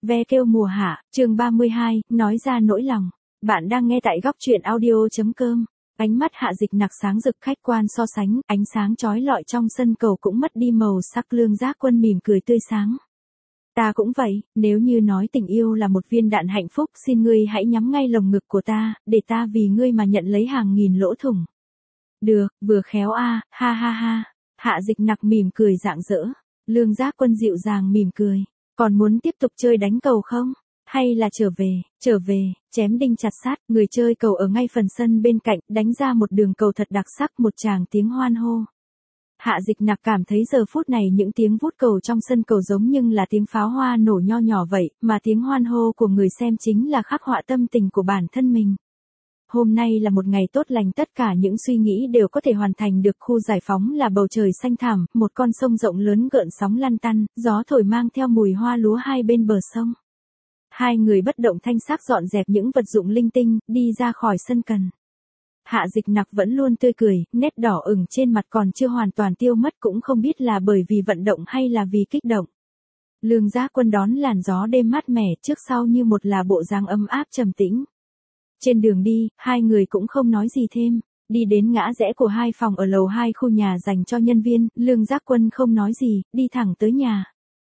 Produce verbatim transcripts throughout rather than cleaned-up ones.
Ve kêu mùa hạ, chương ba mươi hai, nói ra nỗi lòng. Bạn đang nghe tại góc truyện audio.com. Ánh mắt Hạ Dịch Nặc sáng rực khách quan so sánh, ánh sáng chói lọi trong sân cầu cũng mất đi màu sắc. Lương Giác Quân mỉm cười tươi sáng. Ta cũng vậy, nếu như nói tình yêu là một viên đạn hạnh phúc, xin ngươi hãy nhắm ngay lồng ngực của ta, để ta vì ngươi mà nhận lấy hàng nghìn lỗ thủng. Được, vừa khéo a, ha ha ha. Hạ Dịch Nặc mỉm cười rạng rỡ. Lương Giác Quân dịu dàng mỉm cười. Còn muốn tiếp tục chơi đánh cầu không? Hay là trở về, trở về, chém đinh chặt sát, người chơi cầu ở ngay phần sân bên cạnh, đánh ra một đường cầu thật đặc sắc, một tràng tiếng hoan hô. Hạ Dịch Nặc cảm thấy giờ phút này những tiếng vút cầu trong sân cầu giống như là tiếng pháo hoa nổ nho nhỏ vậy, mà tiếng hoan hô của người xem chính là khắc họa tâm tình của bản thân mình. Hôm nay là một ngày tốt lành, tất cả những suy nghĩ đều có thể hoàn thành được. Khu giải phóng là bầu trời xanh thẳm, một con sông rộng lớn gợn sóng lăn tăn, gió thổi mang theo mùi hoa lúa hai bên bờ sông. Hai người bất động thanh sắc dọn dẹp những vật dụng linh tinh, đi ra khỏi sân cần. Hạ Dịch Nặc vẫn luôn tươi cười, nét đỏ ửng trên mặt còn chưa hoàn toàn tiêu mất, cũng không biết là bởi vì vận động hay là vì kích động. Lương Giác Quân đón làn gió đêm mát mẻ, trước sau như một là bộ dáng ấm áp trầm tĩnh. Trên đường đi, hai người cũng không nói gì thêm. Đi đến ngã rẽ của hai phòng ở lầu hai khu nhà dành cho nhân viên, Lương Giác Quân không nói gì, đi thẳng tới nhà.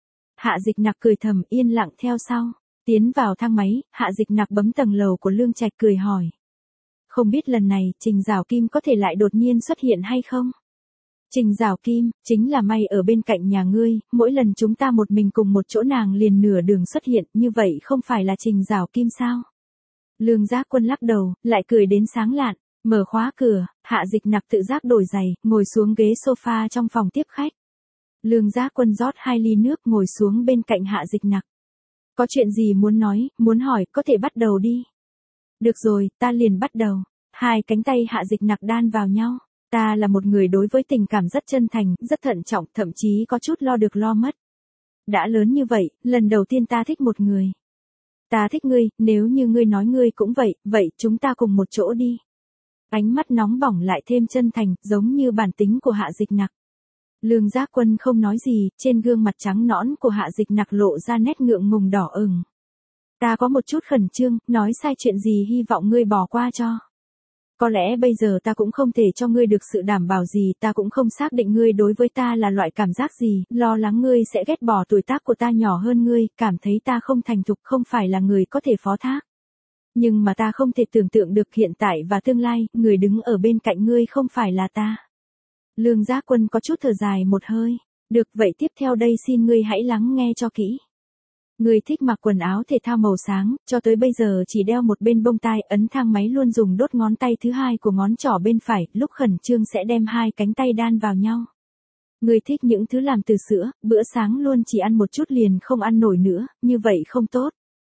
Hạ Dịch Nặc cười thầm, yên lặng theo sau. Tiến vào thang máy, Hạ Dịch Nặc bấm tầng lầu của Lương Trạch cười hỏi. Không biết lần này, Trình Giảo Kim có thể lại đột nhiên xuất hiện hay không? Trình Giảo Kim, chính là may ở bên cạnh nhà ngươi, mỗi lần chúng ta một mình cùng một chỗ nàng liền nửa đường xuất hiện, như vậy không phải là Trình Giảo Kim sao? Lương Giác Quân lắc đầu, lại cười đến sáng lạn, mở khóa cửa, Hạ Dịch Nặc tự giác đổi giày, ngồi xuống ghế sofa trong phòng tiếp khách. Lương Giác Quân rót hai ly nước ngồi xuống bên cạnh Hạ Dịch Nặc. Có chuyện gì muốn nói, muốn hỏi, có thể bắt đầu đi. Được rồi, ta liền bắt đầu. Hai cánh tay Hạ Dịch Nặc đan vào nhau. Ta là một người đối với tình cảm rất chân thành, rất thận trọng, thậm chí có chút lo được lo mất. Đã lớn như vậy, lần đầu tiên ta thích một người. Ta thích ngươi, nếu như ngươi nói ngươi cũng vậy, vậy chúng ta cùng một chỗ đi. Ánh mắt nóng bỏng lại thêm chân thành, giống như bản tính của Hạ Dịch Nặc. Lương Giác Quân không nói gì, trên gương mặt trắng nõn của Hạ Dịch Nặc lộ ra nét ngượng ngùng đỏ ửng. Ta có một chút khẩn trương, nói sai chuyện gì hy vọng ngươi bỏ qua cho. Có lẽ bây giờ ta cũng không thể cho ngươi được sự đảm bảo gì, ta cũng không xác định ngươi đối với ta là loại cảm giác gì, lo lắng ngươi sẽ ghét bỏ tuổi tác của ta nhỏ hơn ngươi, cảm thấy ta không thành thục, không phải là người có thể phó thác. Nhưng mà ta không thể tưởng tượng được hiện tại và tương lai, người đứng ở bên cạnh ngươi không phải là ta. Lương Giác Quân có chút thở dài một hơi. Được, vậy tiếp theo đây xin ngươi hãy lắng nghe cho kỹ. Ngươi thích mặc quần áo thể thao màu sáng, cho tới bây giờ chỉ đeo một bên bông tai, ấn thang máy luôn dùng đốt ngón tay thứ hai của ngón trỏ bên phải, lúc khẩn trương sẽ đem hai cánh tay đan vào nhau. Ngươi thích những thứ làm từ sữa, bữa sáng luôn chỉ ăn một chút liền không ăn nổi nữa, như vậy không tốt.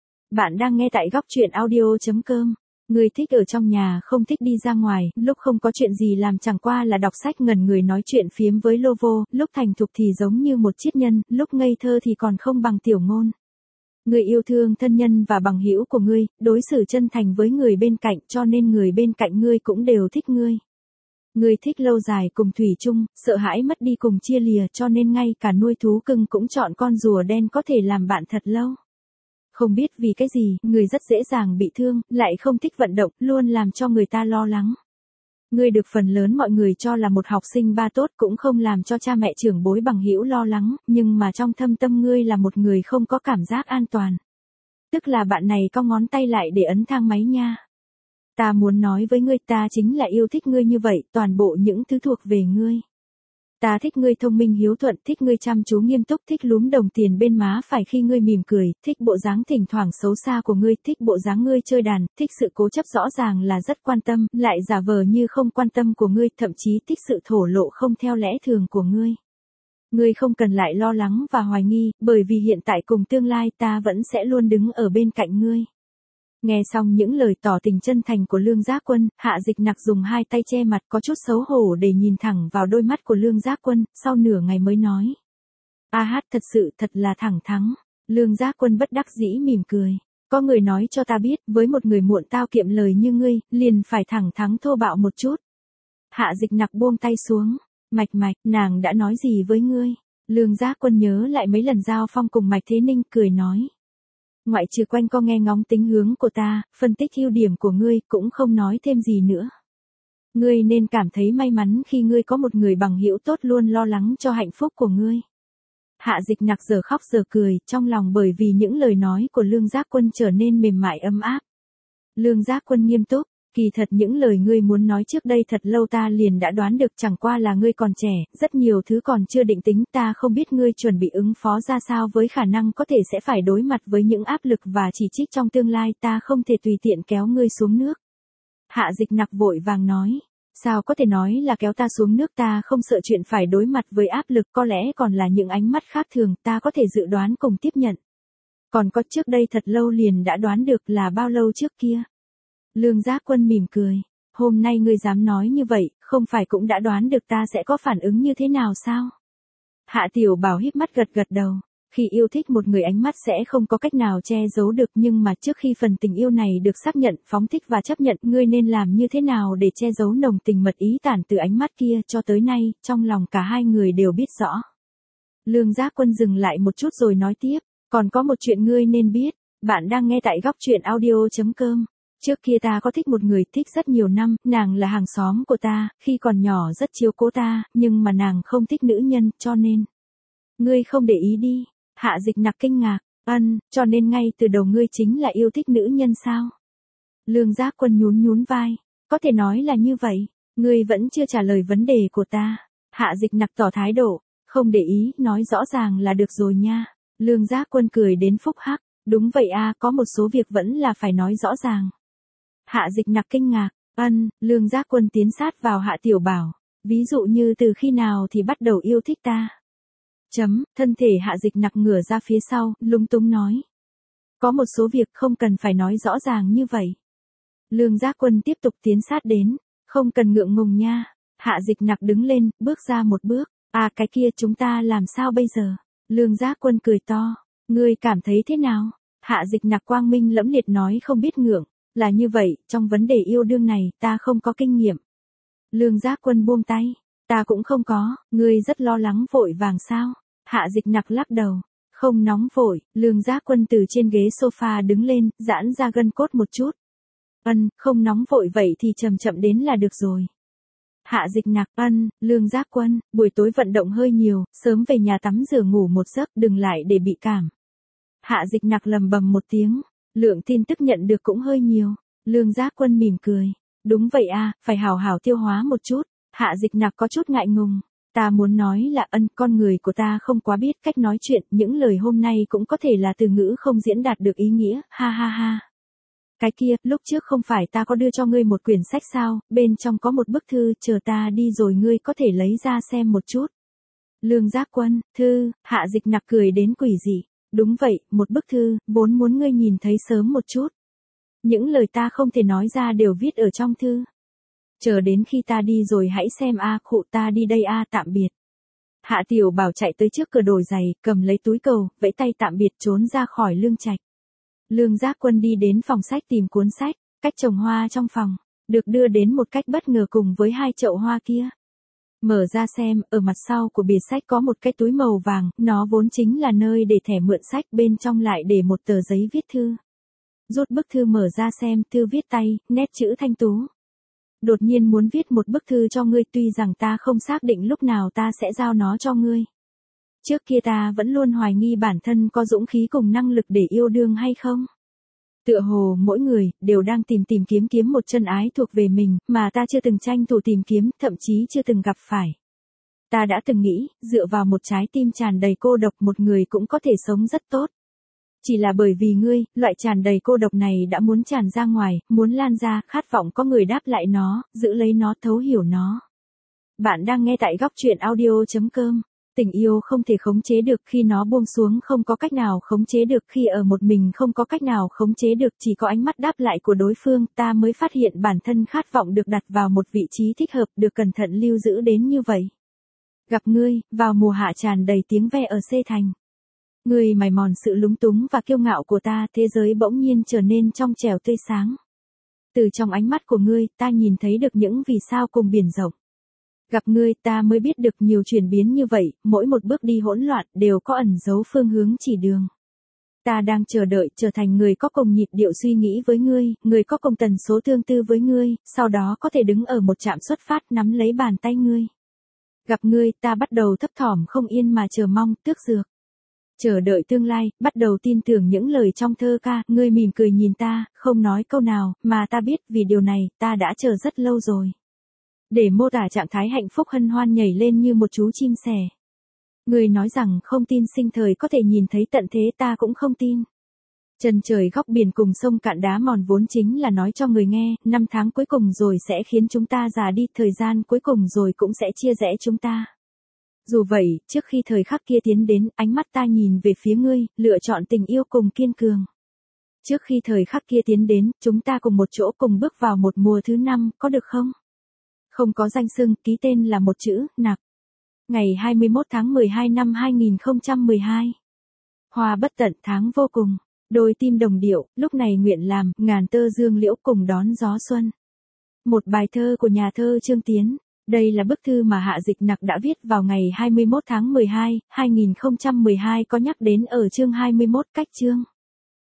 Bạn đang nghe tại góc truyện audio.com. Ngươi thích ở trong nhà, không thích đi ra ngoài, lúc không có chuyện gì làm chẳng qua là đọc sách ngẩn người nói chuyện phiếm với lô vô, lúc thành thục thì giống như một triết nhân, lúc ngây thơ thì còn không bằng tiểu ngôn. Ngươi yêu thương thân nhân và bằng hữu của ngươi, đối xử chân thành với người bên cạnh, cho nên người bên cạnh ngươi cũng đều thích ngươi. Ngươi thích lâu dài cùng thủy chung, sợ hãi mất đi cùng chia lìa, cho nên ngay cả nuôi thú cưng cũng chọn con rùa đen có thể làm bạn thật lâu. Không biết vì cái gì, người rất dễ dàng bị thương, lại không thích vận động, luôn làm cho người ta lo lắng. Ngươi được phần lớn mọi người cho là một học sinh ba tốt, cũng không làm cho cha mẹ trưởng bối bằng hữu lo lắng, nhưng mà trong thâm tâm ngươi là một người không có cảm giác an toàn. Tức là bạn này có ngón tay lại để ấn thang máy nha. Ta muốn nói với ngươi, ta chính là yêu thích ngươi như vậy, toàn bộ những thứ thuộc về ngươi. Ta thích ngươi thông minh hiếu thuận, thích ngươi chăm chú nghiêm túc, thích lúm đồng tiền bên má phải khi ngươi mỉm cười, thích bộ dáng thỉnh thoảng xấu xa của ngươi, thích bộ dáng ngươi chơi đàn, thích sự cố chấp rõ ràng là rất quan tâm, lại giả vờ như không quan tâm của ngươi, thậm chí thích sự thổ lộ không theo lẽ thường của ngươi. Ngươi không cần lại lo lắng và hoài nghi, bởi vì hiện tại cùng tương lai ta vẫn sẽ luôn đứng ở bên cạnh ngươi. Nghe xong những lời tỏ tình chân thành của Lương Giác Quân, Hạ Dịch Nặc dùng hai tay che mặt có chút xấu hổ để nhìn thẳng vào đôi mắt của Lương Giác Quân, sau nửa ngày mới nói. A hát thật sự thật là thẳng thắn. Lương Giác Quân bất đắc dĩ mỉm cười. Có người nói cho ta biết, với một người muộn tao kiệm lời như ngươi, liền phải thẳng thắn thô bạo một chút. Hạ Dịch Nặc buông tay xuống. Mạch Mạch, nàng đã nói gì với ngươi? Lương Giác Quân nhớ lại mấy lần giao phong cùng Mạch Thế Ninh, cười nói. Ngoại trừ quanh co nghe ngóng tính hướng của ta, phân tích ưu điểm của ngươi, cũng không nói thêm gì nữa. Ngươi nên cảm thấy may mắn khi ngươi có một người bằng hữu tốt luôn lo lắng cho hạnh phúc của ngươi. Hạ Dịch Nặc giờ khóc giờ cười, trong lòng bởi vì những lời nói của Lương Giác Quân trở nên mềm mại ấm áp. Lương Giác Quân nghiêm túc, kỳ thật những lời ngươi muốn nói trước đây thật lâu ta liền đã đoán được, chẳng qua là ngươi còn trẻ, rất nhiều thứ còn chưa định tính, ta không biết ngươi chuẩn bị ứng phó ra sao với khả năng có thể sẽ phải đối mặt với những áp lực và chỉ trích trong tương lai, ta không thể tùy tiện kéo ngươi xuống nước. Hạ Dịch Nặc vội vàng nói. Sao có thể nói là kéo ta xuống nước, ta không sợ chuyện phải đối mặt với áp lực, có lẽ còn là những ánh mắt khác thường, ta có thể dự đoán cùng tiếp nhận. Còn có trước đây thật lâu liền đã đoán được, là bao lâu trước kia. Lương Giác Quân mỉm cười, hôm nay ngươi dám nói như vậy, không phải cũng đã đoán được ta sẽ có phản ứng như thế nào sao? Hạ Tiểu Bảo híp mắt gật gật đầu. Khi yêu thích một người ánh mắt sẽ không có cách nào che giấu được, nhưng mà trước khi phần tình yêu này được xác nhận, phóng thích và chấp nhận, ngươi nên làm như thế nào để che giấu nồng tình mật ý tản từ ánh mắt kia, cho tới nay, trong lòng cả hai người đều biết rõ. Lương Giác Quân dừng lại một chút rồi nói tiếp, còn có một chuyện ngươi nên biết, bạn đang nghe tại góc truyện audio chấm com. Trước kia ta có thích một người, thích rất nhiều năm, nàng là hàng xóm của ta, khi còn nhỏ rất chiếu cố ta, nhưng mà nàng không thích nữ nhân, cho nên. Ngươi không để ý đi. Hạ Dịch Nặc kinh ngạc, ân, cho nên ngay từ đầu ngươi chính là yêu thích nữ nhân sao? Lương Giác Quân nhún nhún vai, có thể nói là như vậy, ngươi vẫn chưa trả lời vấn đề của ta. Hạ Dịch Nặc tỏ thái độ, không để ý, nói rõ ràng là được rồi nha. Lương Giác Quân cười đến phúc hắc, đúng vậy a, có một số việc vẫn là phải nói rõ ràng. Hạ Dịch Nặc kinh ngạc, ân, Lương Giác Quân tiến sát vào Hạ Tiểu Bảo, ví dụ như từ khi nào thì bắt đầu yêu thích ta. Chấm, thân thể Hạ Dịch Nặc ngửa ra phía sau, lúng túng nói. Có một số việc không cần phải nói rõ ràng như vậy. Lương Giác Quân tiếp tục tiến sát đến, không cần ngượng ngùng nha. Hạ Dịch Nặc đứng lên, bước ra một bước, à cái kia chúng ta làm sao bây giờ? Lương Giác Quân cười to, ngươi cảm thấy thế nào? Hạ Dịch Nặc quang minh lẫm liệt nói không biết ngượng, là như vậy, trong vấn đề yêu đương này, ta không có kinh nghiệm. Lương Giác Quân buông tay. Ta cũng không có, ngươi rất lo lắng vội vàng sao? Hạ Dịch Nặc lắc đầu, không nóng vội. Lương Giác Quân từ trên ghế sofa đứng lên, giãn ra gân cốt một chút. Ân, không nóng vội vậy thì chậm chậm đến là được rồi. Hạ Dịch Nặc, ân, Lương Giác Quân, buổi tối vận động hơi nhiều, sớm về nhà tắm rửa ngủ một giấc, đừng lại để bị cảm. Hạ Dịch Nặc lầm bầm một tiếng, lượng tin tức nhận được cũng hơi nhiều. Lương Giác Quân mỉm cười, đúng vậy a, phải hào hào tiêu hóa một chút. Hạ Dịch Nặc có chút ngại ngùng, ta muốn nói là ân, con người của ta không quá biết cách nói chuyện, những lời hôm nay cũng có thể là từ ngữ không diễn đạt được ý nghĩa, ha ha ha. Cái kia, lúc trước không phải ta có đưa cho ngươi một quyển sách sao, bên trong có một bức thư, chờ ta đi rồi ngươi có thể lấy ra xem một chút. Lương Giác Quân, thư, Hạ Dịch Nặc cười đến quỷ dị, đúng vậy, một bức thư, vốn muốn ngươi nhìn thấy sớm một chút. Những lời ta không thể nói ra đều viết ở trong thư. Chờ đến khi ta đi rồi hãy xem a, à, khụ ta đi đây a, à, tạm biệt. Hạ Tiểu Bảo chạy tới trước cửa đổi giày, cầm lấy túi cầu, vẫy tay tạm biệt trốn ra khỏi lương trạch. Lương Giác Quân đi đến phòng sách tìm cuốn sách, cách trồng hoa trong phòng, được đưa đến một cách bất ngờ cùng với hai chậu hoa kia. Mở ra xem, ở mặt sau của bìa sách có một cái túi màu vàng, nó vốn chính là nơi để thẻ mượn sách, bên trong lại để một tờ giấy viết thư. Rút bức thư mở ra xem, thư viết tay, nét chữ thanh tú. Đột nhiên muốn viết một bức thư cho ngươi, tuy rằng ta không xác định lúc nào ta sẽ giao nó cho ngươi. Trước kia ta vẫn luôn hoài nghi bản thân có dũng khí cùng năng lực để yêu đương hay không. Tựa hồ mỗi người đều đang tìm tìm kiếm kiếm một chân ái thuộc về mình, mà ta chưa từng tranh thủ tìm kiếm, thậm chí chưa từng gặp phải. Ta đã từng nghĩ, dựa vào một trái tim tràn đầy cô độc một người cũng có thể sống rất tốt. Chỉ là bởi vì ngươi, loại tràn đầy cô độc này đã muốn tràn ra ngoài, muốn lan ra, khát vọng có người đáp lại nó, giữ lấy nó, thấu hiểu nó. Bạn đang nghe tại góc truyện audio chấm com. Tình yêu không thể khống chế được, khi nó buông xuống không có cách nào khống chế được, khi ở một mình không có cách nào khống chế được, chỉ có ánh mắt đáp lại của đối phương, ta mới phát hiện bản thân khát vọng được đặt vào một vị trí thích hợp, được cẩn thận lưu giữ đến như vậy. Gặp ngươi, vào mùa hạ tràn đầy tiếng ve ở C thành. Ngươi mài mòn sự lúng túng và kiêu ngạo của ta, thế giới bỗng nhiên trở nên trong trẻo tươi sáng. Từ trong ánh mắt của ngươi, ta nhìn thấy được những vì sao cùng biển rộng. Gặp ngươi ta mới biết được nhiều chuyển biến như vậy, mỗi một bước đi hỗn loạn đều có ẩn dấu phương hướng chỉ đường. ta đang chờ đợi trở thành người có cùng nhịp điệu suy nghĩ với ngươi, người có cùng tần số tương tư với ngươi, sau đó có thể đứng ở một trạm xuất phát nắm lấy bàn tay ngươi. Gặp ngươi, ta bắt đầu thấp thỏm không yên mà chờ mong, tước dược. Chờ đợi tương lai, bắt đầu tin tưởng những lời trong thơ ca, ngươi mỉm cười nhìn ta, không nói câu nào, mà ta biết vì điều này, ta đã chờ rất lâu rồi. Để mô tả trạng thái hạnh phúc hân hoan nhảy lên như một chú chim sẻ. Ngươi nói rằng không tin sinh thời có thể nhìn thấy tận thế, ta cũng không tin. Chân trời góc biển cùng sông cạn đá mòn vốn chính là nói cho người nghe, năm tháng cuối cùng rồi sẽ khiến chúng ta già đi, thời gian cuối cùng rồi cũng sẽ chia rẽ chúng ta. Dù vậy, trước khi thời khắc kia tiến đến, ánh mắt ta nhìn về phía ngươi, lựa chọn tình yêu cùng kiên cường. Trước khi thời khắc kia tiến đến, chúng ta cùng một chỗ cùng bước vào một mùa thứ năm, có được không? Không có danh xưng, ký tên là một chữ, Nặc. Ngày hai mươi mốt tháng mười hai năm hai nghìn không trăm mười hai. Hoa bất tận tháng vô cùng. Đôi tim đồng điệu, lúc này nguyện làm, ngàn tơ dương liễu cùng đón gió xuân. Một bài thơ của nhà thơ Trương Tiến. Đây là bức thư mà Hạ Dịch Nặc đã viết vào ngày hai mươi mốt tháng mười hai, hai nghìn không trăm mười hai, có nhắc đến ở chương hai mươi mốt cách chương.